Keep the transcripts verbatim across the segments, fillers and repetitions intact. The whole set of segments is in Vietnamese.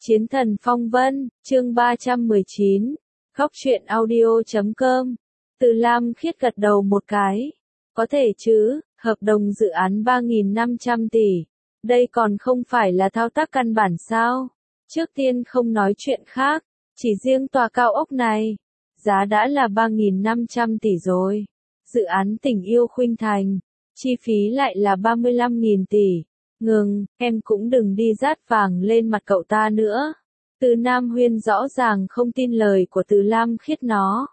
Chiến thần phong vân, chương ba trăm mười chín, góc truyện audio chấm com. Từ Lam Khiết gật đầu một cái. Có thể chứ, hợp đồng dự án ba nghìn năm trăm tỷ. Đây còn không phải là thao tác căn bản sao? Trước tiên không nói chuyện khác, chỉ riêng tòa cao ốc này, giá đã là ba nghìn năm trăm tỷ rồi. Dự án Tình Yêu Khuynh Thành, chi phí lại là ba mươi lăm nghìn tỷ. Ngừng, em cũng đừng đi rát vàng lên mặt cậu ta nữa. Từ Nam Huyên rõ ràng không tin lời của Từ Lam Khiết nó.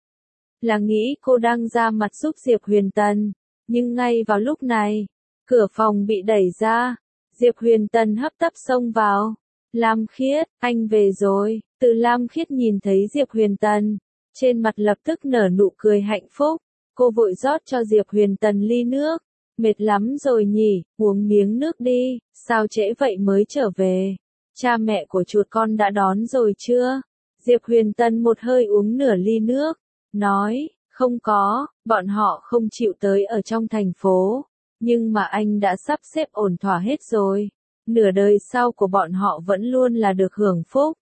Là nghĩ cô đang ra mặt giúp Diệp Huyền Tần. Nhưng ngay vào lúc này, cửa phòng bị đẩy ra. Diệp Huyền Tần hấp tấp xông vào. Lam Khiết, anh về rồi. Từ Lam Khiết nhìn thấy Diệp Huyền Tần. Trên mặt lập tức nở nụ cười hạnh phúc. Cô vội rót cho Diệp Huyền Tần ly nước. Mệt lắm rồi nhỉ, uống miếng nước đi, sao trễ vậy mới trở về? Cha mẹ của chuột con đã đón rồi chưa? Diệp Huyền Tần một hơi uống nửa ly nước, nói, không có, bọn họ không chịu tới ở trong thành phố, nhưng mà anh đã sắp xếp ổn thỏa hết rồi, nửa đời sau của bọn họ vẫn luôn là được hưởng phúc.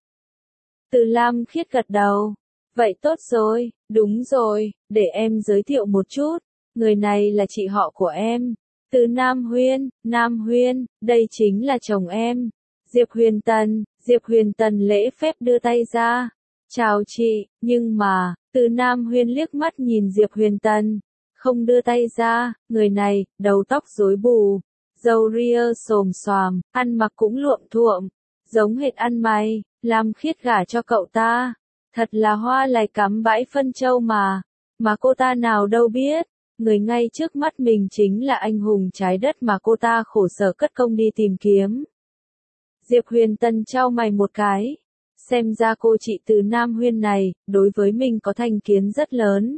Từ Lam Khiết gật đầu, vậy tốt rồi, đúng rồi, để em giới thiệu một chút. Người này là chị họ của em, Từ Nam Huyên, Nam Huyên, đây chính là chồng em, Diệp Huyền Tần. Diệp Huyền Tần lễ phép đưa tay ra, chào chị, nhưng mà, Từ Nam Huyên liếc mắt nhìn Diệp Huyền Tần, không đưa tay ra, người này, đầu tóc rối bù, râu ria xồm xoàm, ăn mặc cũng luộm thuộm, giống hệt ăn mày, Lam Khiết gả cho cậu ta, thật là hoa lài cắm bãi phân châu mà, mà cô ta nào đâu biết. Người ngay trước mắt mình chính là anh hùng trái đất mà cô ta khổ sở cất công đi tìm kiếm. Diệp Huyền Tần chau mày một cái. Xem ra cô chị Từ Nam Huyên này, đối với mình có thành kiến rất lớn.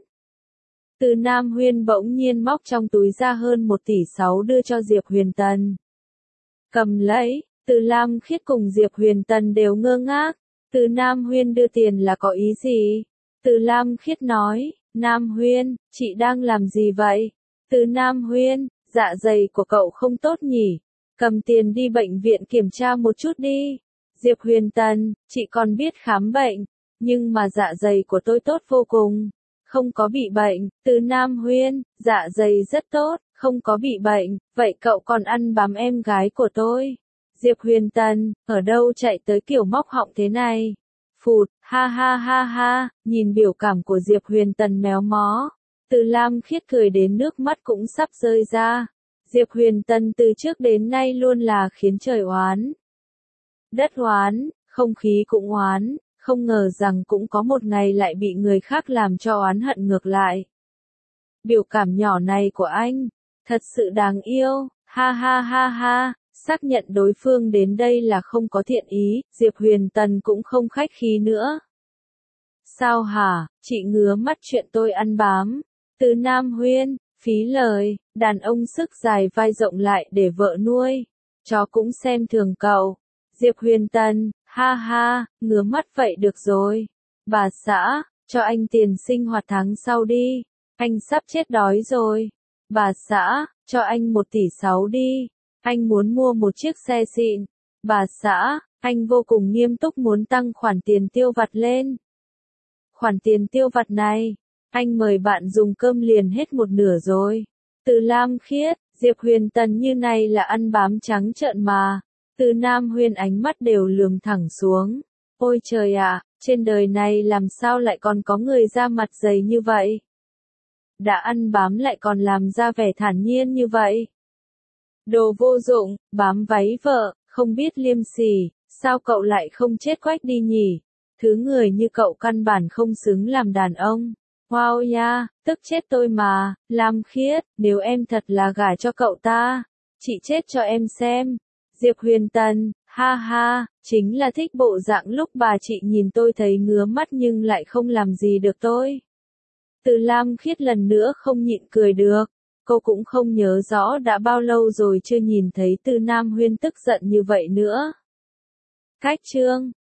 Từ Nam Huyên bỗng nhiên móc trong túi ra hơn một tỷ sáu đưa cho Diệp Huyền Tần. Cầm lấy, Từ Lam Khiết cùng Diệp Huyền Tần đều ngơ ngác. Từ Nam Huyên đưa tiền là có ý gì? Từ Lam Khiết nói. Nam Huyên, chị đang làm gì vậy? Từ Nam Huyên, dạ dày của cậu không tốt nhỉ? Cầm tiền đi bệnh viện kiểm tra một chút đi. Diệp Huyền Tần, chị còn biết khám bệnh, nhưng mà dạ dày của tôi tốt vô cùng, không có bị bệnh. Từ Nam Huyên, dạ dày rất tốt, không có bị bệnh, vậy cậu còn ăn bám em gái của tôi. Diệp Huyền Tần, ở đâu chạy tới kiểu móc họng thế này? Phụt, ha ha ha ha, nhìn biểu cảm của Diệp Huyền Tần méo mó. Từ Lam Khiết cười đến nước mắt cũng sắp rơi ra. Diệp Huyền Tần từ trước đến nay luôn là khiến trời oán. Đất oán, không khí cũng oán, không ngờ rằng cũng có một ngày lại bị người khác làm cho oán hận ngược lại. Biểu cảm nhỏ này của anh, thật sự đáng yêu, ha ha ha ha. Xác nhận đối phương đến đây là không có thiện ý, Diệp Huyền Tần cũng không khách khí nữa. Sao hả, chị ngứa mắt chuyện tôi ăn bám. Từ Nam Huyên, phí lời, đàn ông sức dài vai rộng lại để vợ nuôi. Chó cũng xem thường cậu. Diệp Huyền Tần, ha ha, ngứa mắt vậy được rồi. Bà xã, cho anh tiền sinh hoạt tháng sau đi. Anh sắp chết đói rồi. Bà xã, cho anh một tỷ sáu đi. Anh muốn mua một chiếc xe xịn. Bà xã, anh vô cùng nghiêm túc muốn tăng khoản tiền tiêu vặt lên. Khoản tiền tiêu vặt này, anh mời bạn dùng cơm liền hết một nửa rồi. Từ Lam Khiết, Diệp Huyền Tần như này là ăn bám trắng trợn mà. Từ Nam Huyên ánh mắt đều lườm thẳng xuống. Ôi trời ạ, trên đời này làm sao lại còn có người da mặt dày như vậy? Đã ăn bám lại còn làm ra vẻ thản nhiên như vậy. Đồ vô dụng, bám váy vợ, không biết liêm sỉ, sao cậu lại không chết quách đi nhỉ? Thứ người như cậu căn bản không xứng làm đàn ông. Wow nha, tức chết tôi mà, Lam Khiết, nếu em thật là gả cho cậu ta, chị chết cho em xem. Diệp Huyền Tần, ha ha, chính là thích bộ dạng lúc bà chị nhìn tôi thấy ngứa mắt nhưng lại không làm gì được tôi. Từ Lam Khiết lần nữa không nhịn cười được. Cô cũng không nhớ rõ đã bao lâu rồi chưa nhìn thấy Từ Nam Huyên tức giận như vậy nữa. Cách chương